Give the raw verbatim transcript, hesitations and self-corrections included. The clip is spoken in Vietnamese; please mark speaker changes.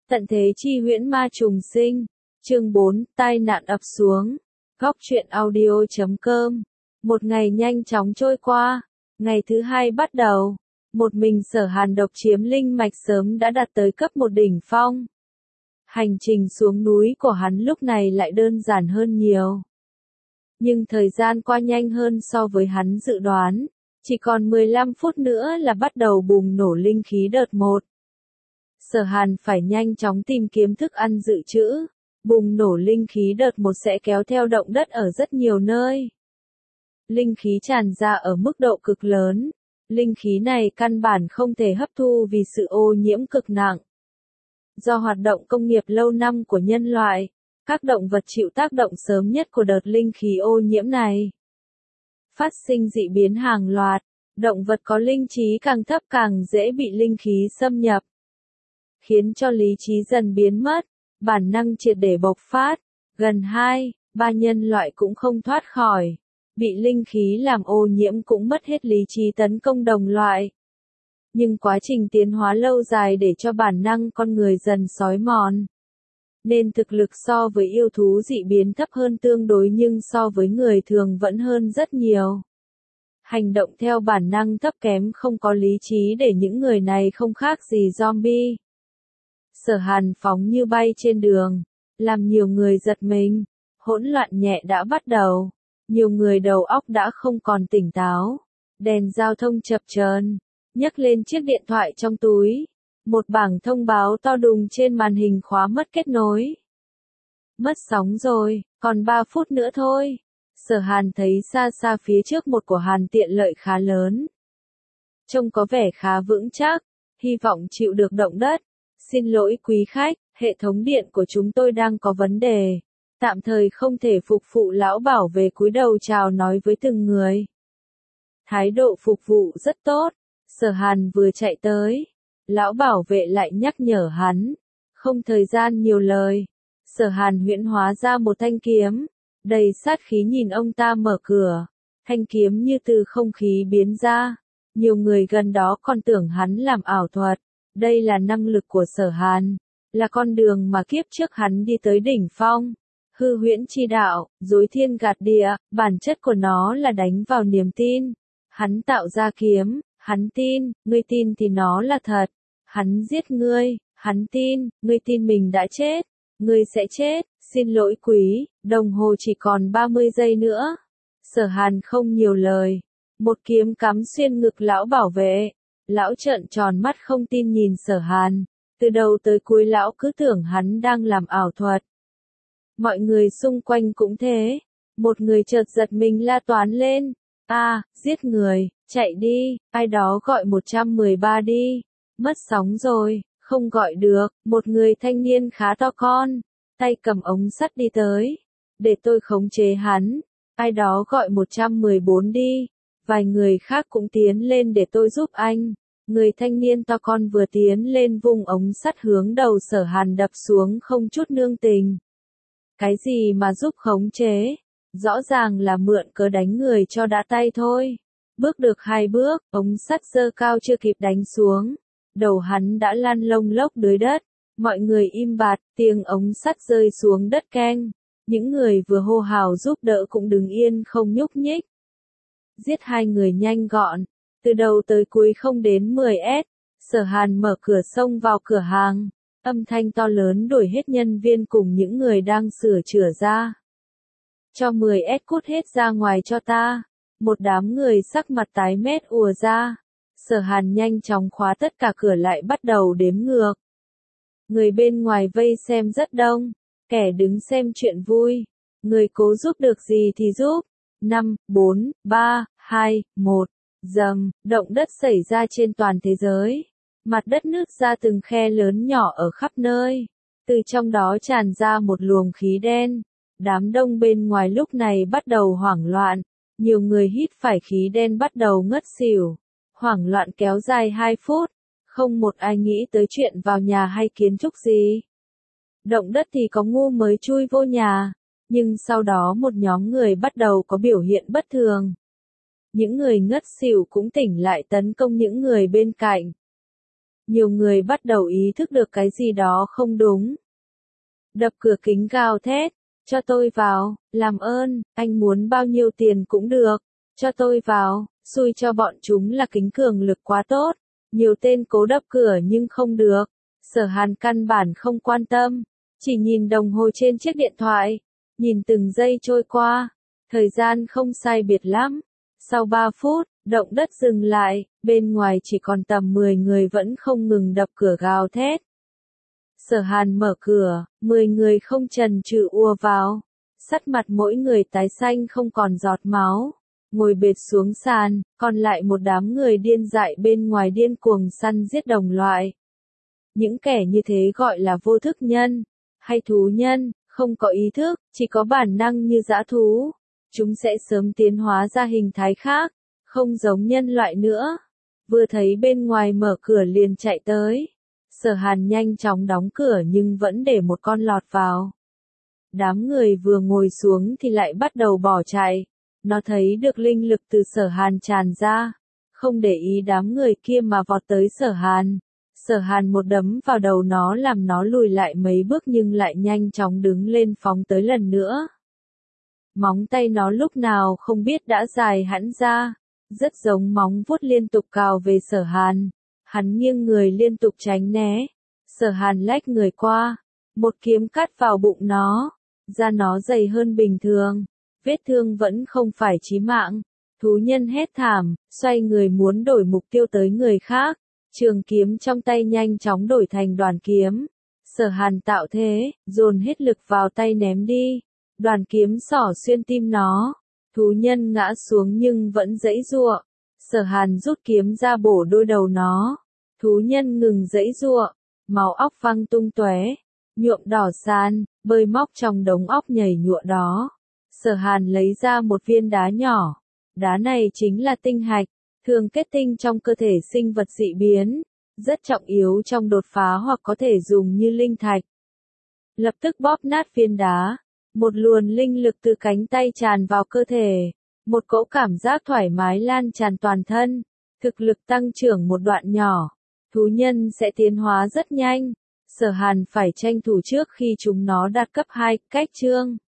Speaker 1: Tận thế chi huyễn ma trùng sinh. Chương bốn, tai nạn ập xuống. Góc truyện audio chấm com. Một ngày nhanh chóng trôi qua. Ngày thứ hai bắt đầu. Một mình Sở Hàn độc chiếm linh mạch sớm đã đạt tới cấp một đỉnh phong. Hành trình xuống núi của hắn lúc này lại đơn giản hơn nhiều. Nhưng thời gian qua nhanh hơn so với hắn dự đoán. Chỉ còn mười lăm phút nữa là bắt đầu bùng nổ linh khí đợt một. Sở Hàn phải nhanh chóng tìm kiếm thức ăn dự trữ. Bùng nổ linh khí đợt một sẽ kéo theo động đất ở rất nhiều nơi. Linh khí tràn ra ở mức độ cực lớn. Linh khí này căn bản không thể hấp thu vì sự ô nhiễm cực nặng. Do hoạt động công nghiệp lâu năm của nhân loại, các động vật chịu tác động sớm nhất của đợt linh khí ô nhiễm này. Phát sinh dị biến hàng loạt, động vật có linh trí càng thấp càng dễ bị linh khí xâm nhập. Khiến cho lý trí dần biến mất, bản năng triệt để bộc phát, gần hai, ba nhân loại cũng không thoát khỏi. Bị linh khí làm ô nhiễm cũng mất hết lý trí tấn công đồng loại. Nhưng quá trình tiến hóa lâu dài để cho bản năng con người dần xói mòn. Nên thực lực so với yêu thú dị biến thấp hơn tương đối nhưng so với người thường vẫn hơn rất nhiều. Hành động theo bản năng thấp kém không có lý trí để những người này không khác gì zombie. Sở Hàn phóng như bay trên đường, làm nhiều người giật mình, hỗn loạn nhẹ đã bắt đầu, nhiều người đầu óc đã không còn tỉnh táo, đèn giao thông chập chờn, nhấc lên chiếc điện thoại trong túi, một bảng thông báo to đùng trên màn hình khóa mất kết nối. Mất sóng rồi, còn ba phút nữa thôi. Sở Hàn thấy xa xa phía trước một cửa hàng tiện lợi khá lớn. Trông có vẻ khá vững chắc, hy vọng chịu được động đất. Xin lỗi quý khách, hệ thống điện của chúng tôi đang có vấn đề. Tạm thời không thể phục vụ. Lão bảo vệ cúi đầu chào nói với từng người. Thái độ phục vụ rất tốt. Sở Hàn vừa chạy tới. Lão bảo vệ lại nhắc nhở hắn. Không thời gian nhiều lời. Sở Hàn huyễn hóa ra một thanh kiếm. Đầy sát khí nhìn ông ta mở cửa. Thanh kiếm như từ không khí biến ra. Nhiều người gần đó còn tưởng hắn làm ảo thuật. Đây là năng lực của Sở Hàn, là con đường mà kiếp trước hắn đi tới đỉnh phong. Hư huyễn chi đạo, dối thiên gạt địa, bản chất của nó là đánh vào niềm tin. Hắn tạo ra kiếm, hắn tin, ngươi tin thì nó là thật. Hắn giết ngươi, hắn tin, ngươi tin mình đã chết. Ngươi sẽ chết, xin lỗi quý, đồng hồ chỉ còn ba mươi giây nữa. Sở Hàn không nhiều lời. Một kiếm cắm xuyên ngực lão bảo vệ. Lão trợn tròn mắt không tin nhìn Sở Hàn, từ đầu tới cuối lão cứ tưởng hắn đang làm ảo thuật. Mọi người xung quanh cũng thế, một người chợt giật mình la toán lên, a, à, giết người, chạy đi, ai đó gọi một trăm mười ba đi, mất sóng rồi, không gọi được, một người thanh niên khá to con, tay cầm ống sắt đi tới, để tôi khống chế hắn, ai đó gọi một trăm mười bốn đi. Vài người khác cũng tiến lên để tôi giúp anh. Người thanh niên to con vừa tiến lên vung ống sắt hướng đầu Sở Hàn đập xuống không chút nương tình. Cái gì mà giúp khống chế? Rõ ràng là mượn cớ đánh người cho đã tay thôi. Bước được hai bước, ống sắt giơ cao chưa kịp đánh xuống. Đầu hắn đã lăn lông lốc dưới đất. Mọi người im bặt, tiếng ống sắt rơi xuống đất keng. Những người vừa hô hào giúp đỡ cũng đứng yên không nhúc nhích. Giết hai người nhanh gọn, từ đầu tới cuối không đến mười mét, Sở Hàn mở cửa xông vào cửa hàng, âm thanh to lớn đuổi hết nhân viên cùng những người đang sửa chữa ra. Cho mười mét cút hết ra ngoài cho ta, một đám người sắc mặt tái mét ùa ra, Sở Hàn nhanh chóng khóa tất cả cửa lại bắt đầu đếm ngược. Người bên ngoài vây xem rất đông, kẻ đứng xem chuyện vui, người cố giúp được gì thì giúp. năm, bốn, ba, hai, một, dầm, động đất xảy ra trên toàn thế giới. Mặt đất nứt ra từng khe lớn nhỏ ở khắp nơi. Từ trong đó tràn ra một luồng khí đen. Đám đông bên ngoài lúc này bắt đầu hoảng loạn. Nhiều người hít phải khí đen bắt đầu ngất xỉu. Hoảng loạn kéo dài hai phút. Không một ai nghĩ tới chuyện vào nhà hay kiến trúc gì. Động đất thì có ngu mới chui vô nhà. Nhưng sau đó một nhóm người bắt đầu có biểu hiện bất thường. Những người ngất xỉu cũng tỉnh lại tấn công những người bên cạnh. nhiều người bắt đầu ý thức được cái gì đó không đúng. Đập cửa kính gào thét, cho tôi vào, làm ơn, anh muốn bao nhiêu tiền cũng được, cho tôi vào, xui cho bọn chúng là kính cường lực quá tốt, nhiều tên cố đập cửa nhưng không được. Sở Hàn căn bản không quan tâm, chỉ nhìn đồng hồ trên chiếc điện thoại, nhìn từng giây trôi qua, thời gian không sai biệt lắm. Sau ba phút, động đất dừng lại, bên ngoài chỉ còn tầm mười người vẫn không ngừng đập cửa gào thét. Sở Hàn mở cửa, mười người không chần chừ ùa vào, sắc mặt mỗi người tái xanh không còn giọt máu, ngồi bệt xuống sàn, còn lại một đám người điên dại bên ngoài điên cuồng săn giết đồng loại. Những kẻ như thế gọi là vô thức nhân, hay thú nhân, không có ý thức, chỉ có bản năng như dã thú. Chúng sẽ sớm tiến hóa ra hình thái khác, không giống nhân loại nữa. Vừa thấy bên ngoài mở cửa liền chạy tới. Sở Hàn nhanh chóng đóng cửa nhưng vẫn để một con lọt vào. Đám người vừa ngồi xuống thì lại bắt đầu bỏ chạy. Nó thấy được linh lực từ Sở Hàn tràn ra, không để ý đám người kia mà vọt tới Sở Hàn. Sở Hàn một đấm vào đầu nó làm nó lùi lại mấy bước nhưng lại nhanh chóng đứng lên phóng tới lần nữa. Móng tay nó lúc nào không biết đã dài hẳn ra, rất giống móng vuốt liên tục cào về Sở Hàn. Hắn nghiêng người liên tục tránh né. Sở Hàn lách người qua, một kiếm cắt vào bụng nó, da nó dày hơn bình thường, vết thương vẫn không phải chí mạng. Thú nhân hét thảm, xoay người muốn đổi mục tiêu tới người khác. Trường kiếm trong tay nhanh chóng đổi thành đoàn kiếm. Sở Hàn tạo thế, dồn hết lực vào tay ném đi. Đoàn kiếm xỏ xuyên tim nó. Thú nhân ngã xuống nhưng vẫn giãy giụa. Sở Hàn rút kiếm ra bổ đôi đầu nó. Thú nhân ngừng giãy giụa, máu óc văng tung tóe, nhuộm đỏ sàn, bơi móc trong đống óc nhảy nhụa đó. Sở Hàn lấy ra một viên đá nhỏ. Đá này chính là tinh hạch, thường kết tinh trong cơ thể sinh vật dị biến, rất trọng yếu trong đột phá hoặc có thể dùng như linh thạch. Lập tức bóp nát viên đá, một luồng linh lực từ cánh tay tràn vào cơ thể, một cỗ cảm giác thoải mái lan tràn toàn thân, thực lực tăng trưởng một đoạn nhỏ, thú nhân sẽ tiến hóa rất nhanh. Sở Hàn phải tranh thủ trước khi chúng nó đạt cấp hai, cách chương